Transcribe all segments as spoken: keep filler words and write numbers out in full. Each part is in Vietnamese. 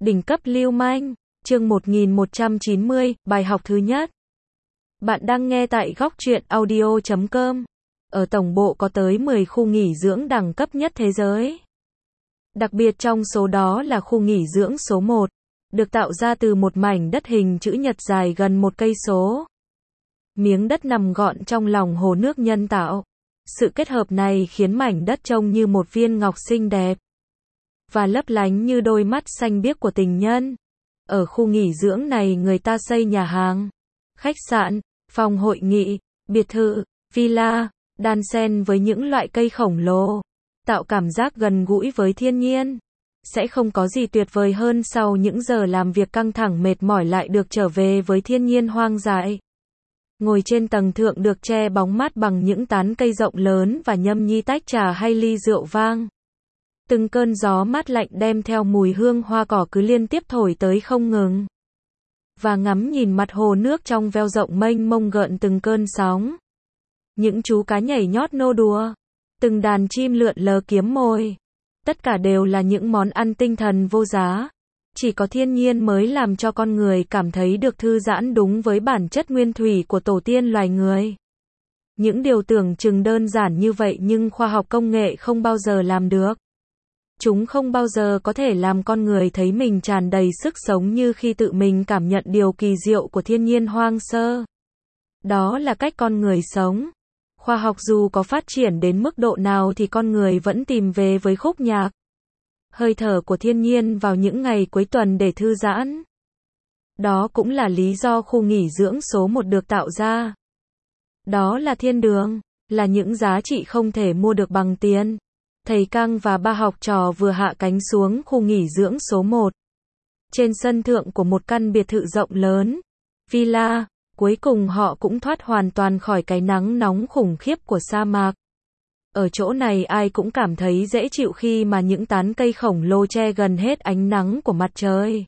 Đỉnh cấp lưu manh, chương một nghìn một trăm chín mươi, bài học thứ nhất. Bạn đang nghe tại góc truyện audio chấm com. Ở tổng bộ có tới mười khu nghỉ dưỡng đẳng cấp nhất thế giới. Đặc biệt trong số đó là khu nghỉ dưỡng số một, được tạo ra từ một mảnh đất hình chữ nhật dài gần một cây số. Miếng đất nằm gọn trong lòng hồ nước nhân tạo. Sự kết hợp này khiến mảnh đất trông như một viên ngọc xinh đẹp và lấp lánh như đôi mắt xanh biếc của tình nhân. Ở khu nghỉ dưỡng này người ta xây nhà hàng, khách sạn, phòng hội nghị, biệt thự, villa, đan xen với những loại cây khổng lồ, tạo cảm giác gần gũi với thiên nhiên. Sẽ không có gì tuyệt vời hơn sau những giờ làm việc căng thẳng mệt mỏi lại được trở về với thiên nhiên hoang dại. Ngồi trên tầng thượng được che bóng mát bằng những tán cây rộng lớn và nhâm nhi tách trà hay ly rượu vang. Từng cơn gió mát lạnh đem theo mùi hương hoa cỏ cứ liên tiếp thổi tới không ngừng. Và ngắm nhìn mặt hồ nước trong veo rộng mênh mông gợn từng cơn sóng. Những chú cá nhảy nhót nô đùa. Từng đàn chim lượn lờ kiếm mồi. Tất cả đều là những món ăn tinh thần vô giá. Chỉ có thiên nhiên mới làm cho con người cảm thấy được thư giãn đúng với bản chất nguyên thủy của tổ tiên loài người. Những điều tưởng chừng đơn giản như vậy nhưng khoa học công nghệ không bao giờ làm được. Chúng không bao giờ có thể làm con người thấy mình tràn đầy sức sống như khi tự mình cảm nhận điều kỳ diệu của thiên nhiên hoang sơ. Đó là cách con người sống. Khoa học dù có phát triển đến mức độ nào thì con người vẫn tìm về với khúc nhạc, hơi thở của thiên nhiên vào những ngày cuối tuần để thư giãn. Đó cũng là lý do khu nghỉ dưỡng số một được tạo ra. Đó là thiên đường, là những giá trị không thể mua được bằng tiền. Thầy Căng và ba học trò vừa hạ cánh xuống khu nghỉ dưỡng số một. Trên sân thượng của một căn biệt thự rộng lớn, villa, cuối cùng họ cũng thoát hoàn toàn khỏi cái nắng nóng khủng khiếp của sa mạc. Ở chỗ này ai cũng cảm thấy dễ chịu khi mà những tán cây khổng lồ che gần hết ánh nắng của mặt trời.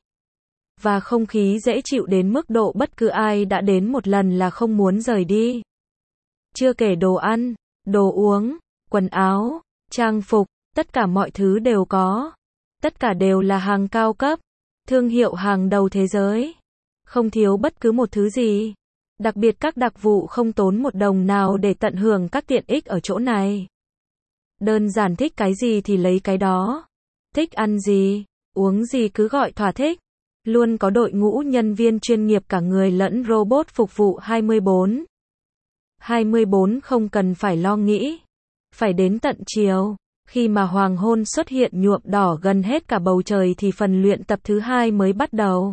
Và không khí dễ chịu đến mức độ bất cứ ai đã đến một lần là không muốn rời đi. Chưa kể đồ ăn, đồ uống, quần áo, trang phục, tất cả mọi thứ đều có. Tất cả đều là hàng cao cấp, thương hiệu hàng đầu thế giới. Không thiếu bất cứ một thứ gì. Đặc biệt các đặc vụ không tốn một đồng nào để tận hưởng các tiện ích ở chỗ này. Đơn giản thích cái gì thì lấy cái đó. Thích ăn gì, uống gì cứ gọi thỏa thích. Luôn có đội ngũ nhân viên chuyên nghiệp cả người lẫn robot phục vụ hai mươi bốn. hai mươi bốn không cần phải lo nghĩ. Phải đến tận chiều, khi mà hoàng hôn xuất hiện nhuộm đỏ gần hết cả bầu trời thì phần luyện tập thứ hai mới bắt đầu.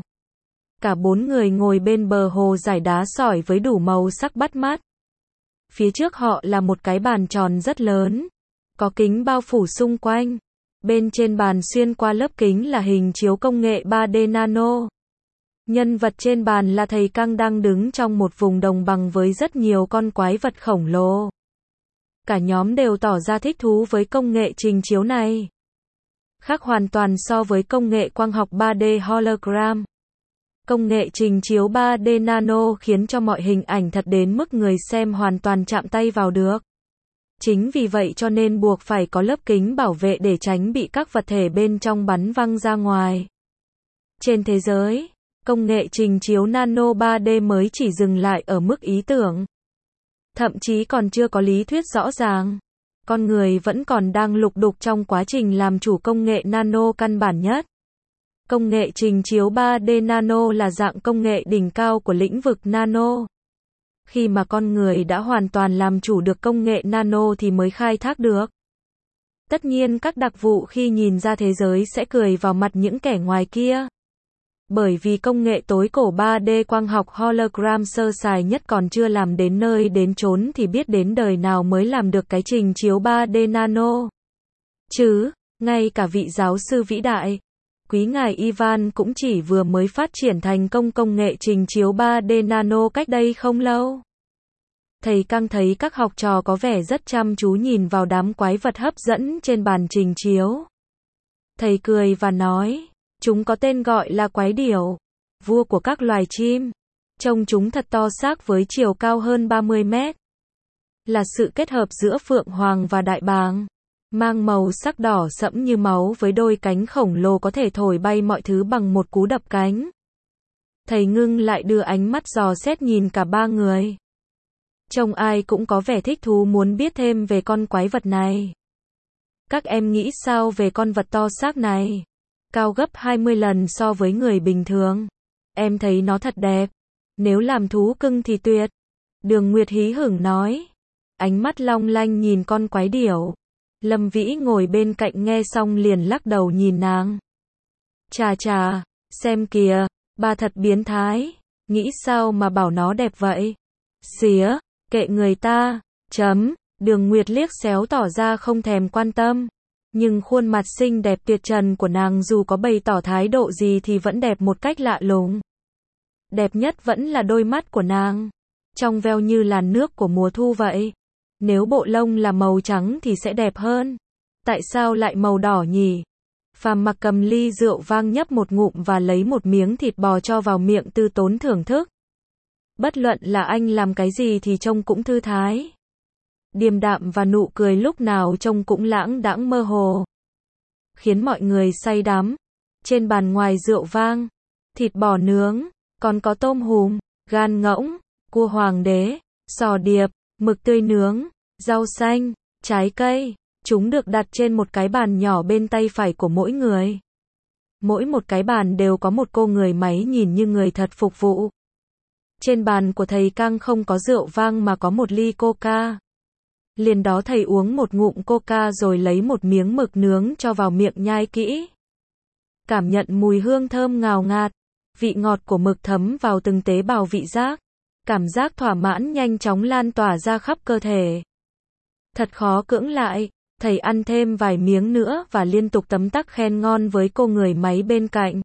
Cả bốn người ngồi bên bờ hồ dải đá sỏi với đủ màu sắc bắt mắt. Phía trước họ là một cái bàn tròn rất lớn, có kính bao phủ xung quanh. Bên trên bàn xuyên qua lớp kính là hình chiếu công nghệ ba D nano. Nhân vật trên bàn là thầy Căng đang đứng trong một vùng đồng bằng với rất nhiều con quái vật khổng lồ. Cả nhóm đều tỏ ra thích thú với công nghệ trình chiếu này. Khác hoàn toàn so với công nghệ quang học ba D hologram. Công nghệ trình chiếu ba D nano khiến cho mọi hình ảnh thật đến mức người xem hoàn toàn chạm tay vào được. Chính vì vậy cho nên buộc phải có lớp kính bảo vệ để tránh bị các vật thể bên trong bắn văng ra ngoài. Trên thế giới, công nghệ trình chiếu nano ba D mới chỉ dừng lại ở mức ý tưởng. Thậm chí còn chưa có lý thuyết rõ ràng. Con người vẫn còn đang lục đục trong quá trình làm chủ công nghệ nano căn bản nhất. Công nghệ trình chiếu ba D nano là dạng công nghệ đỉnh cao của lĩnh vực nano. Khi mà con người đã hoàn toàn làm chủ được công nghệ nano thì mới khai thác được. Tất nhiên các đặc vụ khi nhìn ra thế giới sẽ cười vào mặt những kẻ ngoài kia. Bởi vì công nghệ tối cổ ba D quang học hologram sơ sài nhất còn chưa làm đến nơi đến chốn thì biết đến đời nào mới làm được cái trình chiếu ba D nano. Chứ, ngay cả vị giáo sư vĩ đại, quý ngài Ivan cũng chỉ vừa mới phát triển thành công công nghệ trình chiếu ba D nano cách đây không lâu. Thầy Căng thấy các học trò có vẻ rất chăm chú nhìn vào đám quái vật hấp dẫn trên bàn trình chiếu. Thầy cười và nói, chúng có tên gọi là quái điểu, vua của các loài chim. Trông chúng thật to xác với chiều cao hơn ba mươi mét. Là sự kết hợp giữa phượng hoàng và đại bàng. mang màu sắc đỏ sẫm như máu với đôi cánh khổng lồ có thể thổi bay mọi thứ bằng một cú đập cánh. Thầy ngưng lại đưa ánh mắt dò xét nhìn cả ba người. Trông ai cũng có vẻ thích thú muốn biết thêm về con quái vật này. Các em nghĩ sao về con vật to xác này? Cao gấp hai mươi lần so với người bình thường. Em thấy nó thật đẹp. Nếu làm thú cưng thì tuyệt. Đường Nguyệt hí hửng nói. Ánh mắt long lanh nhìn con quái điểu. Lâm Vĩ ngồi bên cạnh nghe xong liền lắc đầu nhìn nàng. Chà chà, xem kìa, bà thật biến thái. Nghĩ sao mà bảo nó đẹp vậy? Xía, kệ người ta. Chấm. Đường Nguyệt liếc xéo tỏ ra không thèm quan tâm. Nhưng khuôn mặt xinh đẹp tuyệt trần của nàng dù có bày tỏ thái độ gì thì vẫn đẹp một cách lạ lùng. Đẹp nhất vẫn là đôi mắt của nàng. Trong veo như làn nước của mùa thu vậy. Nếu bộ lông là màu trắng thì sẽ đẹp hơn. Tại sao lại màu đỏ nhỉ? Phàm Mặc cầm ly rượu vang nhấp một ngụm và lấy một miếng thịt bò cho vào miệng tư tốn thưởng thức. Bất luận là anh làm cái gì thì trông cũng thư thái. Điềm đạm và nụ cười lúc nào trông cũng lãng đãng mơ hồ. Khiến mọi người say đắm. Trên bàn ngoài rượu vang, thịt bò nướng, còn có tôm hùm, gan ngỗng, cua hoàng đế, sò điệp, mực tươi nướng, rau xanh, trái cây. Chúng được đặt trên một cái bàn nhỏ bên tay phải của mỗi người. Mỗi một cái bàn đều có một cô người máy nhìn như người thật phục vụ. Trên bàn của thầy Cang không có rượu vang mà có một ly coca. Liền đó thầy uống một ngụm coca rồi lấy một miếng mực nướng cho vào miệng nhai kỹ. Cảm nhận mùi hương thơm ngào ngạt, vị ngọt của mực thấm vào từng tế bào vị giác. Cảm giác thỏa mãn nhanh chóng lan tỏa ra khắp cơ thể. Thật khó cưỡng lại, thầy ăn thêm vài miếng nữa và liên tục tấm tắc khen ngon với cô người máy bên cạnh.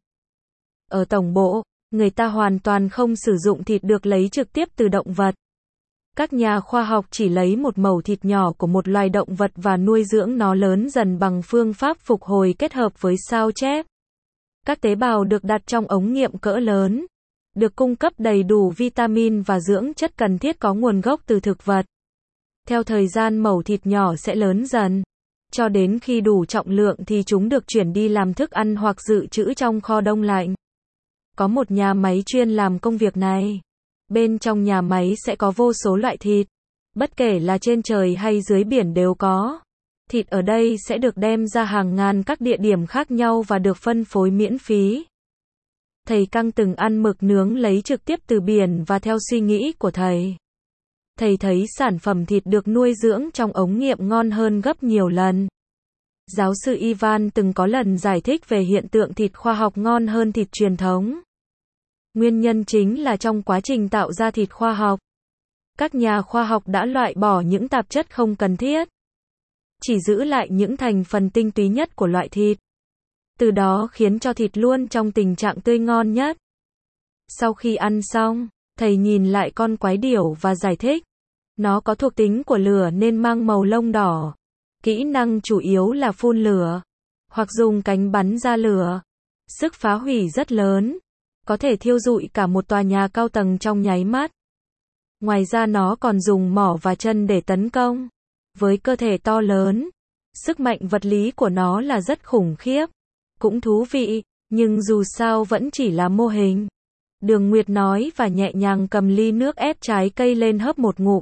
Ở tổng bộ, người ta hoàn toàn không sử dụng thịt được lấy trực tiếp từ động vật. Các nhà khoa học chỉ lấy một mẩu thịt nhỏ của một loài động vật và nuôi dưỡng nó lớn dần bằng phương pháp phục hồi kết hợp với sao chép. Các tế bào được đặt trong ống nghiệm cỡ lớn, được cung cấp đầy đủ vitamin và dưỡng chất cần thiết có nguồn gốc từ thực vật. Theo thời gian mẩu thịt nhỏ sẽ lớn dần, cho đến khi đủ trọng lượng thì chúng được chuyển đi làm thức ăn hoặc dự trữ trong kho đông lạnh. Có một nhà máy chuyên làm công việc này. Bên trong nhà máy sẽ có vô số loại thịt. Bất kể là trên trời hay dưới biển đều có. Thịt ở đây sẽ được đem ra hàng ngàn các địa điểm khác nhau và được phân phối miễn phí. Thầy Cang từng ăn mực nướng lấy trực tiếp từ biển và theo suy nghĩ của thầy. Thầy thấy sản phẩm thịt được nuôi dưỡng trong ống nghiệm ngon hơn gấp nhiều lần. Giáo sư Ivan từng có lần giải thích về hiện tượng thịt khoa học ngon hơn thịt truyền thống. Nguyên nhân chính là trong quá trình tạo ra thịt khoa học, các nhà khoa học đã loại bỏ những tạp chất không cần thiết, chỉ giữ lại những thành phần tinh túy nhất của loại thịt. Từ đó khiến cho thịt luôn trong tình trạng tươi ngon nhất. Sau khi ăn xong, thầy nhìn lại con quái điểu và giải thích. Nó có thuộc tính của lửa nên mang màu lông đỏ. Kỹ năng chủ yếu là phun lửa, hoặc dùng cánh bắn ra lửa. Sức phá hủy rất lớn, có thể thiêu rụi cả một tòa nhà cao tầng trong nháy mắt. Ngoài ra nó còn dùng mỏ và chân để tấn công. Với cơ thể to lớn, sức mạnh vật lý của nó là rất khủng khiếp. Cũng thú vị, nhưng dù sao vẫn chỉ là mô hình. Đường Nguyệt nói và nhẹ nhàng cầm ly nước ép trái cây lên hớp một ngụm.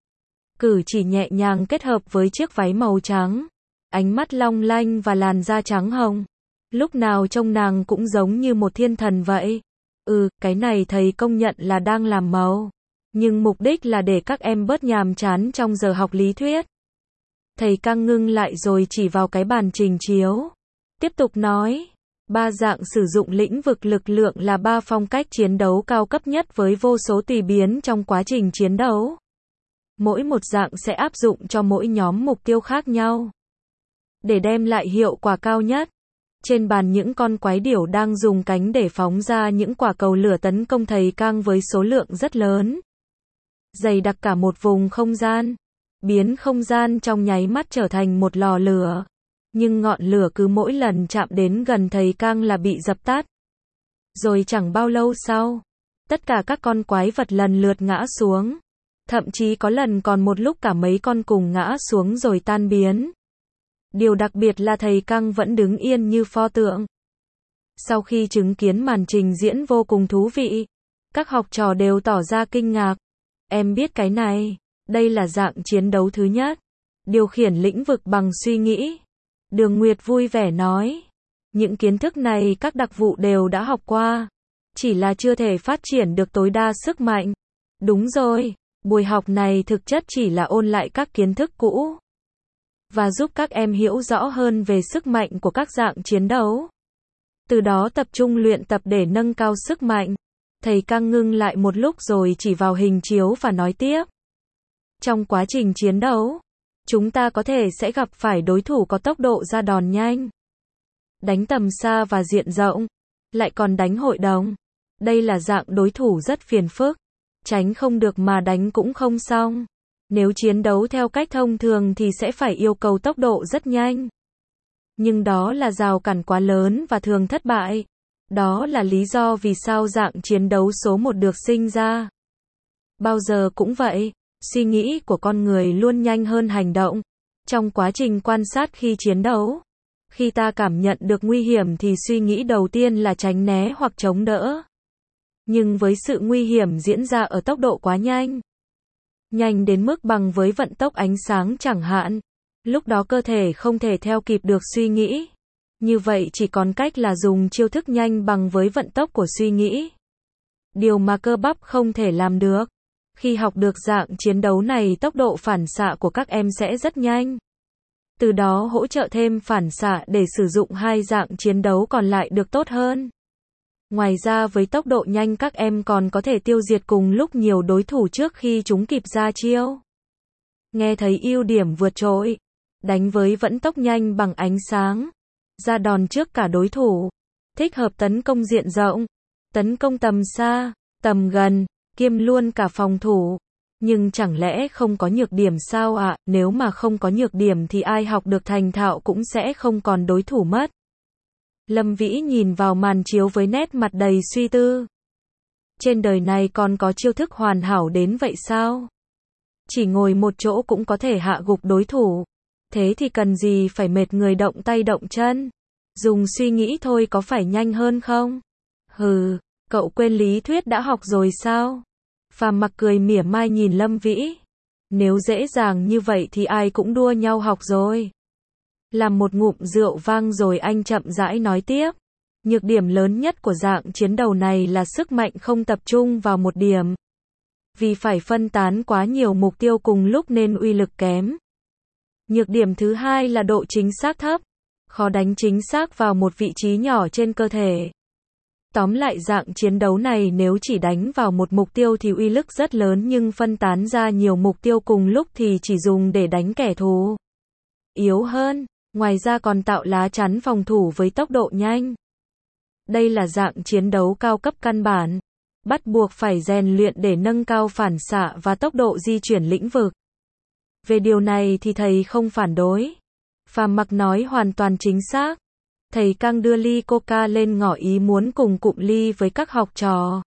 Cử chỉ nhẹ nhàng kết hợp với chiếc váy màu trắng, ánh mắt long lanh và làn da trắng hồng. Lúc nào trông nàng cũng giống như một thiên thần vậy. Ừ, cái này thầy công nhận là đang làm màu. Nhưng mục đích là để các em bớt nhàm chán trong giờ học lý thuyết. Thầy Cang ngưng lại rồi chỉ vào cái bàn trình chiếu. Tiếp tục nói, ba dạng sử dụng lĩnh vực lực lượng là ba phong cách chiến đấu cao cấp nhất với vô số tùy biến trong quá trình chiến đấu. Mỗi một dạng sẽ áp dụng cho mỗi nhóm mục tiêu khác nhau. Để đem lại hiệu quả cao nhất, trên bàn những con quái điểu đang dùng cánh để phóng ra những quả cầu lửa tấn công thầy Cang với số lượng rất lớn. Dày đặc cả một vùng không gian, biến không gian trong nháy mắt trở thành một lò lửa. Nhưng ngọn lửa cứ mỗi lần chạm đến gần thầy Cang là bị dập tắt. Rồi chẳng bao lâu sau, tất cả các con quái vật lần lượt ngã xuống. Thậm chí có lần còn một lúc cả mấy con cùng ngã xuống rồi tan biến. Điều đặc biệt là thầy Căng vẫn đứng yên như pho tượng. Sau khi chứng kiến màn trình diễn vô cùng thú vị, các học trò đều tỏ ra kinh ngạc. Em biết cái này, đây là dạng chiến đấu thứ nhất. Điều khiển lĩnh vực bằng suy nghĩ. Đường Nguyệt vui vẻ nói. Những kiến thức này các đặc vụ đều đã học qua. Chỉ là chưa thể phát triển được tối đa sức mạnh. Đúng rồi, buổi học này thực chất chỉ là ôn lại các kiến thức cũ. Và giúp các em hiểu rõ hơn về sức mạnh của các dạng chiến đấu. Từ đó tập trung luyện tập để nâng cao sức mạnh. Thầy Căng ngưng lại một lúc rồi chỉ vào hình chiếu và nói tiếp. Trong quá trình chiến đấu, chúng ta có thể sẽ gặp phải đối thủ có tốc độ ra đòn nhanh, đánh tầm xa và diện rộng, lại còn đánh hội đồng. Đây là dạng đối thủ rất phiền phức, tránh không được mà đánh cũng không xong. Nếu chiến đấu theo cách thông thường thì sẽ phải yêu cầu tốc độ rất nhanh. Nhưng đó là rào cản quá lớn và thường thất bại. Đó là lý do vì sao dạng chiến đấu số một được sinh ra. Bao giờ cũng vậy, suy nghĩ của con người luôn nhanh hơn hành động. Trong quá trình quan sát khi chiến đấu, khi ta cảm nhận được nguy hiểm thì suy nghĩ đầu tiên là tránh né hoặc chống đỡ. Nhưng với sự nguy hiểm diễn ra ở tốc độ quá nhanh, nhanh đến mức bằng với vận tốc ánh sáng chẳng hạn, lúc đó cơ thể không thể theo kịp được suy nghĩ. Như vậy chỉ còn cách là dùng chiêu thức nhanh bằng với vận tốc của suy nghĩ. Điều mà cơ bắp không thể làm được. Khi học được dạng chiến đấu này, tốc độ phản xạ của các em sẽ rất nhanh. Từ đó hỗ trợ thêm phản xạ để sử dụng hai dạng chiến đấu còn lại được tốt hơn. Ngoài ra với tốc độ nhanh các em còn có thể tiêu diệt cùng lúc nhiều đối thủ trước khi chúng kịp ra chiêu. Nghe thấy ưu điểm vượt trội. Đánh với vận tốc nhanh bằng ánh sáng. Ra đòn trước cả đối thủ. Thích hợp tấn công diện rộng. Tấn công tầm xa, tầm gần, kiêm luôn cả phòng thủ. Nhưng chẳng lẽ không có nhược điểm sao ạ? À? Nếu mà không có nhược điểm thì ai học được thành thạo cũng sẽ không còn đối thủ mất. Lâm Vĩ nhìn vào màn chiếu với nét mặt đầy suy tư. Trên đời này còn có chiêu thức hoàn hảo đến vậy sao? Chỉ ngồi một chỗ cũng có thể hạ gục đối thủ. Thế thì cần gì phải mệt người động tay động chân? Dùng suy nghĩ thôi có phải nhanh hơn không? Hừ, cậu quên lý thuyết đã học rồi sao? Phàm Mặc cười mỉa mai nhìn Lâm Vĩ. Nếu dễ dàng như vậy thì ai cũng đua nhau học rồi. Làm một ngụm rượu vang rồi anh chậm rãi nói tiếp. Nhược điểm lớn nhất của dạng chiến đấu này là sức mạnh không tập trung vào một điểm. Vì phải phân tán quá nhiều mục tiêu cùng lúc nên uy lực kém. Nhược điểm thứ hai là độ chính xác thấp. Khó đánh chính xác vào một vị trí nhỏ trên cơ thể. Tóm lại dạng chiến đấu này nếu chỉ đánh vào một mục tiêu thì uy lực rất lớn nhưng phân tán ra nhiều mục tiêu cùng lúc thì chỉ dùng để đánh kẻ thù yếu hơn. Ngoài ra còn tạo lá chắn phòng thủ với tốc độ nhanh. Đây là dạng chiến đấu cao cấp căn bản. Bắt buộc phải rèn luyện để nâng cao phản xạ và tốc độ di chuyển lĩnh vực. Về điều này thì thầy không phản đối. Phàm Mặc nói hoàn toàn chính xác. Thầy Căng đưa ly coca lên ngỏ ý muốn cùng cụm ly với các học trò.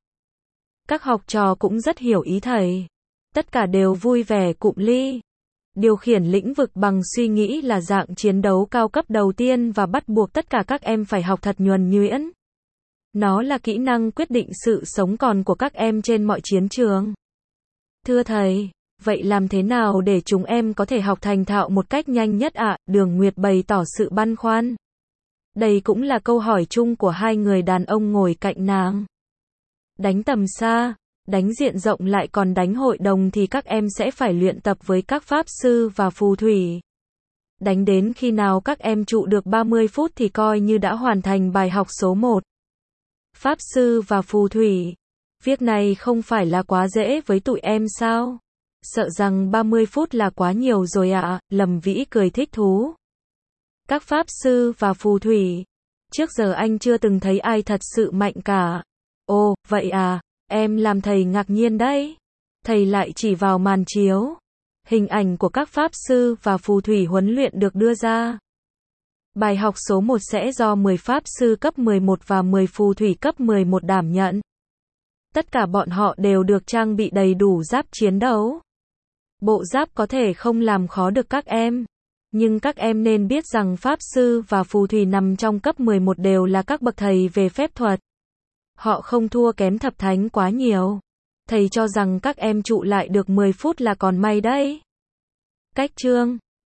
Các học trò cũng rất hiểu ý thầy. Tất cả đều vui vẻ cụm ly. Điều khiển lĩnh vực bằng suy nghĩ là dạng chiến đấu cao cấp đầu tiên và bắt buộc tất cả các em phải học thật nhuần nhuyễn. Nó là kỹ năng quyết định sự sống còn của các em trên mọi chiến trường. Thưa thầy, vậy làm thế nào để chúng em có thể học thành thạo một cách nhanh nhất ạ? À? Đường Nguyệt bày tỏ sự băn khoăn. Đây cũng là câu hỏi chung của hai người đàn ông ngồi cạnh nàng. Đánh tầm xa, đánh diện rộng lại còn đánh hội đồng thì các em sẽ phải luyện tập với các pháp sư và phù thủy. Đánh đến khi nào các em trụ được ba mươi phút thì coi như đã hoàn thành bài học số một. Pháp sư và phù thủy. Việc này không phải là quá dễ với tụi em sao? Sợ rằng ba mươi phút là quá nhiều rồi ạ, à? Lâm Vĩ cười thích thú. Các pháp sư và phù thủy. Trước giờ anh chưa từng thấy ai thật sự mạnh cả. Ồ, vậy à, em làm thầy ngạc nhiên đấy. Thầy lại chỉ vào màn chiếu. Hình ảnh của các pháp sư và phù thủy huấn luyện được đưa ra. Bài học số một sẽ do mười pháp sư cấp mười một và mười phù thủy cấp mười một đảm nhận. Tất cả bọn họ đều được trang bị đầy đủ giáp chiến đấu. Bộ giáp có thể không làm khó được các em. Nhưng các em nên biết rằng Pháp Sư và Phù Thủy nằm trong cấp mười một đều là các bậc thầy về phép thuật. Họ không thua kém Thập Thánh quá nhiều. Thầy cho rằng các em trụ lại được mười phút là còn may đấy. Cách chương